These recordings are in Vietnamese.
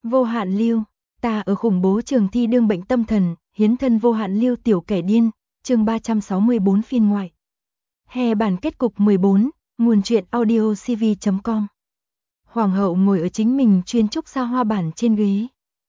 Vô hạn lưu, ta ở khủng bố trường thi đương bệnh tâm thần, hiến thân vô hạn lưu tiểu kẻ điên, chương 364 phiên ngoại. Hè bản kết cục 14, nguồn truyện audio cv.com. Hoàng hậu ngồi ở chính mình chuyên trúc xa hoa bản trên ghế.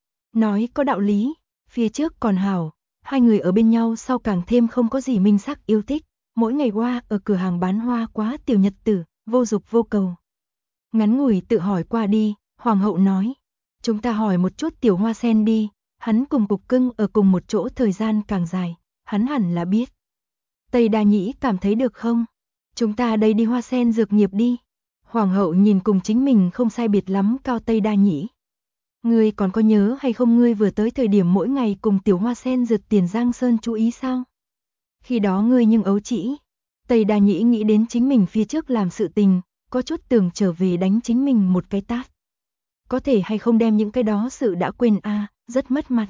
Nói có đạo lý, phía trước còn hảo, hai người ở bên nhau sau càng thêm không có gì minh sắc yêu thích, mỗi ngày qua ở cửa hàng bán hoa quá tiểu nhật tử, vô dục vô cầu. Ngắn ngủi tự hỏi qua đi, hoàng hậu nói, chúng ta hỏi một chút tiểu hoa sen đi, hắn cùng cục cưng ở cùng một chỗ thời gian càng dài, hắn hẳn là biết. Tây Đa Nhĩ cảm thấy được không? Chúng ta đây đi hoa sen dược nghiệp đi. Hoàng hậu nhìn cùng chính mình không sai biệt lắm cao Tây Đa Nhĩ. Ngươi còn có nhớ hay không ngươi vừa tới thời điểm mỗi ngày cùng tiểu hoa sen rực Tiền Giang Sơn chú ý sao? Khi đó ngươi nhưng ấu trĩ. Tây Đa Nhĩ nghĩ đến chính mình phía trước làm sự tình, có chút tưởng trở về đánh chính mình một cái tát. Có thể hay không đem những cái đó sự đã quên rất mất mặt.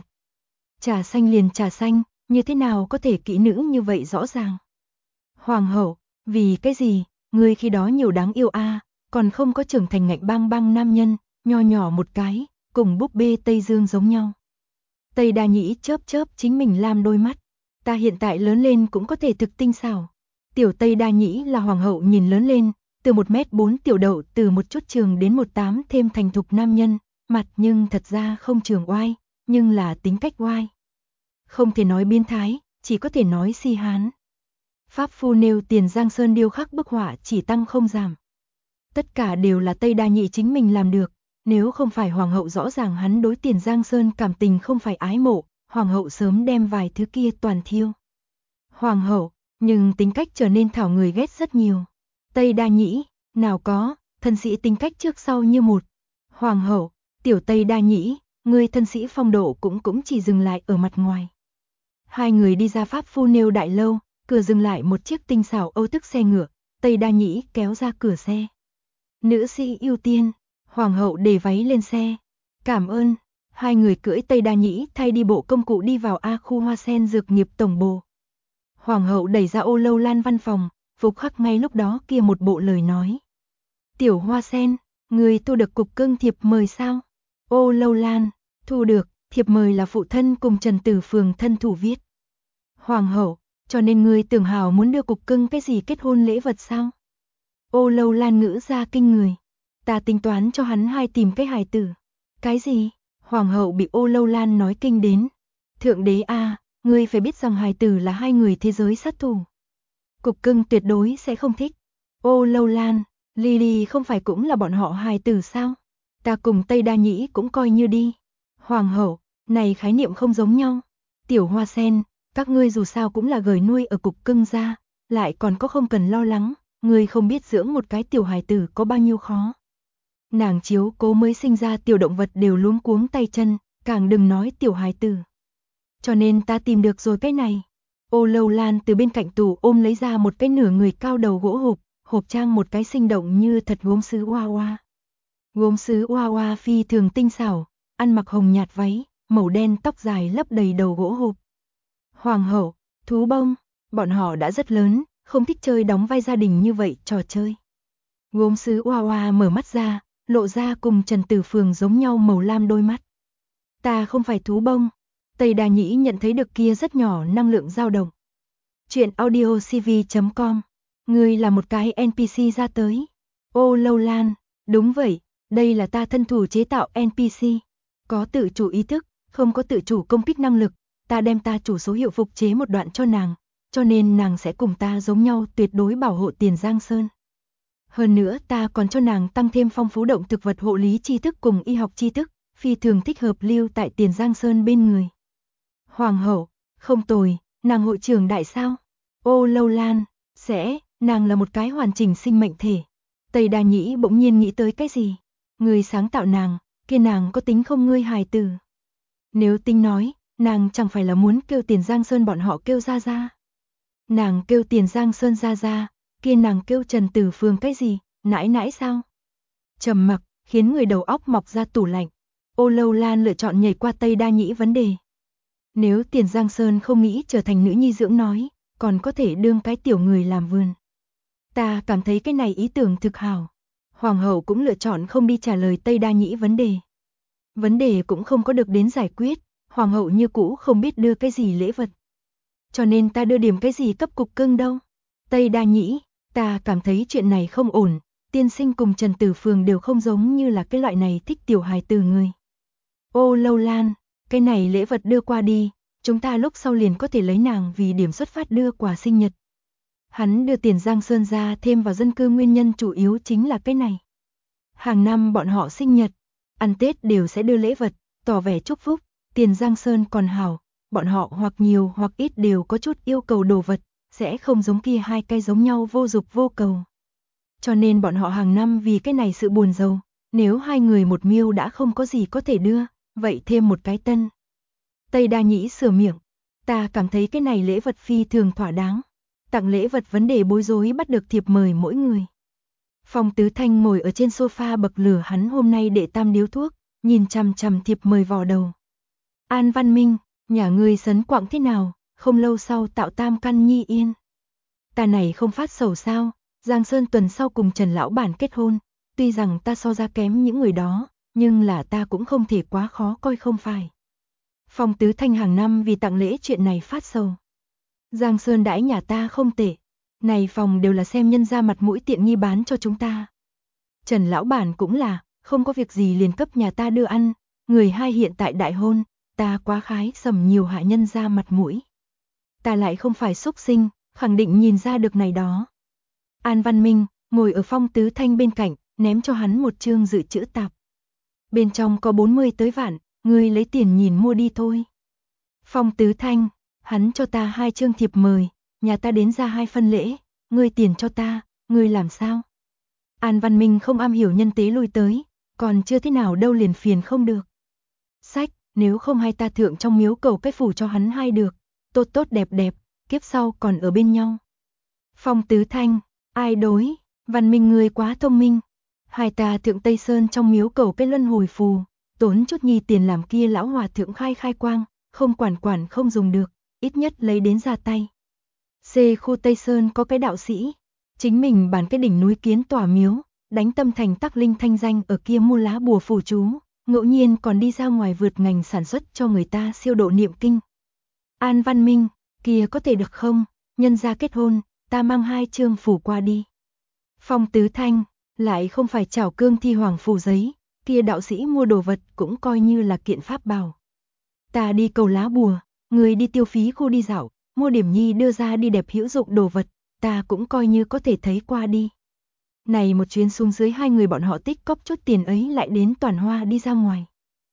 Trà xanh liền trà xanh, như thế nào có thể kỹ nữ như vậy rõ ràng. Hoàng hậu, vì cái gì, ngươi khi đó nhiều đáng yêu còn không có trưởng thành ngạnh bang bang nam nhân, nho nhỏ một cái, cùng búp bê Tây Dương giống nhau. Tây Đa Nhĩ chớp chớp chính mình làm đôi mắt, ta hiện tại lớn lên cũng có thể thực tinh xảo. Tiểu Tây Đa Nhĩ là hoàng hậu nhìn lớn lên, từ 1m4 tiểu đậu từ một chút trường đến 1m8 thêm thành thục nam nhân, mặt nhưng thật ra không trường oai, nhưng là tính cách oai. Không thể nói biến thái, chỉ có thể nói si hán. Pháp phu nêu Tiền Giang Sơn điêu khắc bức họa chỉ tăng không giảm. Tất cả đều là Tây Đa Nhĩ chính mình làm được, nếu không phải hoàng hậu rõ ràng hắn đối Tiền Giang Sơn cảm tình không phải ái mộ, hoàng hậu sớm đem vài thứ kia toàn thiêu. Hoàng hậu, nhưng tính cách trở nên thảo người ghét rất nhiều. Tây Đa Nhĩ, nào có, thân sĩ tính cách trước sau như một. Hoàng hậu, tiểu Tây Đa Nhĩ, người thân sĩ phong độ cũng chỉ dừng lại ở mặt ngoài. Hai người đi ra pháp phu nêu đại lâu, cửa dừng lại một chiếc tinh xảo Âu tức xe ngựa, Tây Đa Nhĩ kéo ra cửa xe. Nữ sĩ ưu tiên, hoàng hậu để váy lên xe. Cảm ơn, hai người cưỡi Tây Đa Nhĩ thay đi bộ công cụ đi vào khu hoa sen dược nghiệp tổng bộ. Hoàng hậu đẩy ra Ô Lâu Lan văn phòng, phục khắc ngay lúc đó kia một bộ lời nói. Tiểu hoa sen, người thu được cục cưng thiệp mời sao? Ô Lâu Lan, thu được, thiệp mời là phụ thân cùng Trần Tử Phường thân thủ viết. Hoàng hậu, cho nên người tưởng hào muốn đưa cục cưng cái gì kết hôn lễ vật sao? Ô Lâu Lan ngữ ra kinh người. Ta tính toán cho hắn hai tìm cái hài tử. Cái gì? Hoàng hậu bị Ô Lâu Lan nói kinh đến. Thượng đế ngươi phải biết rằng hài tử là hai người thế giới sát thủ. Cục cưng tuyệt đối sẽ không thích. Ô Lâu Lan, Lily không phải cũng là bọn họ hài tử sao? Ta cùng Tây Đa Nhĩ cũng coi như đi. Hoàng hậu, này khái niệm không giống nhau. Tiểu hoa sen, các ngươi dù sao cũng là gửi nuôi ở cục cưng ra, lại còn có không cần lo lắng, ngươi không biết dưỡng một cái tiểu hài tử có bao nhiêu khó. Nàng chiếu cố mới sinh ra tiểu động vật đều luống cuống tay chân, càng đừng nói tiểu hài tử. Cho nên ta tìm được rồi cái này. Ô Lâu Lan từ bên cạnh tủ ôm lấy ra một cái nửa người cao đầu gỗ hộp, hộp trang một cái sinh động như thật gốm sứ Hoa Hoa. Gốm sứ Hoa Hoa phi thường tinh xảo, ăn mặc hồng nhạt váy, màu đen tóc dài lấp đầy đầu gỗ hộp. Hoàng hậu, thú bông, bọn họ đã rất lớn, không thích chơi đóng vai gia đình như vậy trò chơi. Gốm sứ Hoa Hoa mở mắt ra, lộ ra cùng Trần Tử Phường giống nhau màu lam đôi mắt. Ta không phải thú bông. Tây Đa Nhĩ nhận thấy được kia rất nhỏ năng lượng dao động. Chuyện audio cv.com. Ngươi là một cái NPC ra tới. Ô Lâu Lan, đúng vậy, đây là ta thân thủ chế tạo NPC. Có tự chủ ý thức, không có tự chủ công kích năng lực, ta đem ta chủ số hiệu phục chế một đoạn cho nàng, cho nên nàng sẽ cùng ta giống nhau tuyệt đối bảo hộ Tiền Giang Sơn. Hơn nữa ta còn cho nàng tăng thêm phong phú động thực vật hộ lý tri thức cùng y học tri thức, phi thường thích hợp lưu tại Tiền Giang Sơn bên người. Hoàng hậu, không tồi, nàng hội trưởng đại sao? Ô Lâu Lan, nàng là một cái hoàn chỉnh sinh mệnh thể. Tây Đa Nhĩ bỗng nhiên nghĩ tới cái gì? Người sáng tạo nàng, kia nàng có tính không ngươi hài tử? Nếu tính nói, nàng chẳng phải là muốn kêu Tiền Giang Sơn bọn họ kêu ra ra. Nàng kêu Tiền Giang Sơn ra ra, kia nàng kêu Trần Tử Phường cái gì, nãi nãi sao? Trầm mặc, khiến người đầu óc mọc ra tủ lạnh. Ô Lâu Lan lựa chọn nhảy qua Tây Đa Nhĩ vấn đề. Nếu Tiền Giang Sơn không nghĩ trở thành nữ nhi dưỡng nói, còn có thể đương cái tiểu người làm vườn. Ta cảm thấy cái này ý tưởng thực hảo. Hoàng hậu cũng lựa chọn không đi trả lời Tây Đa Nhĩ vấn đề. Vấn đề cũng không có được đến giải quyết, hoàng hậu như cũ không biết đưa cái gì lễ vật. Cho nên ta đưa điểm cái gì cấp cục cưng đâu. Tây Đa Nhĩ, ta cảm thấy chuyện này không ổn, tiên sinh cùng Trần Tử Phường đều không giống như là cái loại này thích tiểu hài từ người. Ô Lâu Lan, cái này lễ vật đưa qua đi, chúng ta lúc sau liền có thể lấy nàng vì điểm xuất phát đưa quà sinh nhật. Hắn đưa tiền Giang Sơn ra thêm vào dân cư nguyên nhân chủ yếu chính là cái này. Hàng năm bọn họ sinh nhật, ăn Tết đều sẽ đưa lễ vật, tỏ vẻ chúc phúc, tiền Giang Sơn còn hảo, bọn họ hoặc nhiều hoặc ít đều có chút yêu cầu đồ vật, sẽ không giống kia hai cái giống nhau vô dục vô cầu. Cho nên bọn họ hàng năm vì cái này sự buồn rầu, nếu hai người một miêu đã không có gì có thể đưa, vậy thêm một cái tân. Tây Đa Nhĩ sửa miệng, ta cảm thấy cái này lễ vật phi thường thỏa đáng. Tặng lễ vật vấn đề bối rối bắt được thiệp mời mỗi người. Phong Tứ Thanh ngồi ở trên sofa bậc lửa hắn hôm nay để tam điếu thuốc, nhìn chằm chằm thiệp mời vò đầu. An Văn Minh, nhà ngươi sấn quạng thế nào, không lâu sau tạo tam căn nhi yên. Ta này không phát sầu sao, Giang Sơn tuần sau cùng Trần Lão Bản kết hôn, tuy rằng ta so ra kém những người đó, nhưng là ta cũng không thể quá khó coi không phải. Phong Tứ Thanh hàng năm vì tặng lễ chuyện này phát sầu. Giang Sơn đãi nhà ta không tệ, này phòng đều là xem nhân ra mặt mũi tiện nghi bán cho chúng ta. Trần Lão Bản cũng là, không có việc gì liền cấp nhà ta đưa ăn, người hai hiện tại đại hôn, ta quá khái sầm nhiều hạ nhân ra mặt mũi. Ta lại không phải xúc sinh, khẳng định nhìn ra được này đó. An Văn Minh, ngồi ở Phong Tứ Thanh bên cạnh, ném cho hắn một chương dự trữ tạp. Bên trong có 40 tới vạn, ngươi lấy tiền nhìn mua đi thôi. Phong Tứ Thanh, hắn cho ta 2 chương thiệp mời, nhà ta đến ra 2 phân lễ, ngươi tiền cho ta, ngươi làm sao? An Văn Minh không am hiểu nhân tế lui tới, còn chưa thế nào đâu liền phiền không được. Sách, nếu không hay ta thượng trong miếu cầu cái phù cho hắn hai được, tốt tốt đẹp đẹp, kiếp sau còn ở bên nhau. Phong Tứ Thanh, ai đối, Văn Minh ngươi quá thông minh. Hai ta thượng Tây Sơn trong miếu cầu cái luân hồi phù, tốn chút nhi tiền làm kia lão hòa thượng khai quang, không quản không dùng được, ít nhất lấy đến ra tay. C khu Tây Sơn có cái đạo sĩ, chính mình bán cái đỉnh núi kiến tỏa miếu, đánh tâm thành tắc linh thanh danh ở kia mua lá bùa phù chú, ngẫu nhiên còn đi ra ngoài vượt ngành sản xuất cho người ta siêu độ niệm kinh. An Văn Minh, kia có thể được không, nhân gia kết hôn, ta mang 2 chương phù qua đi. Phong Tứ Thanh, lại không phải chảo cương thi hoàng phù giấy, kia đạo sĩ mua đồ vật cũng coi như là kiện pháp bảo. Ta đi cầu lá bùa, người đi tiêu phí khu đi dạo, mua điểm nhi đưa ra đi đẹp hữu dụng đồ vật, ta cũng coi như có thể thấy qua đi. Này một chuyến xuống dưới hai người bọn họ tích cóp chút tiền ấy lại đến Toàn Hoa đi ra ngoài.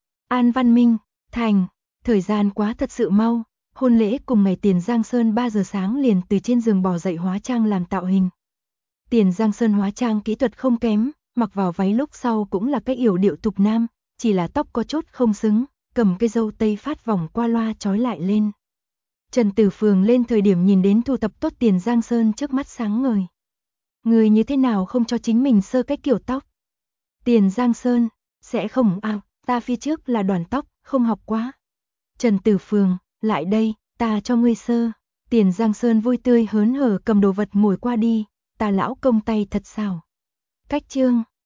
An Văn Minh, thành, thời gian quá thật sự mau, hôn lễ cùng ngày Tiền Giang Sơn 3 giờ sáng liền từ trên giường bò dậy hóa trang làm tạo hình. Tiền Giang Sơn hóa trang kỹ thuật không kém, mặc vào váy lúc sau cũng là cái yểu điệu tục nam, chỉ là tóc có chút không xứng, cầm cái râu tây phát vòng qua loa trói lại lên. Trần Tử Phường lên thời điểm nhìn đến thu tập tốt Tiền Giang Sơn trước mắt sáng ngời. Người như thế nào không cho chính mình sơ cái kiểu tóc? Tiền Giang Sơn, sẽ không ta phía trước là đoàn tóc, không học quá. Trần Tử Phường, lại đây, ta cho ngươi sơ. Tiền Giang Sơn vui tươi hớn hở cầm đồ vật ngồi qua đi, ta lão công tay thật xảo. Cách chương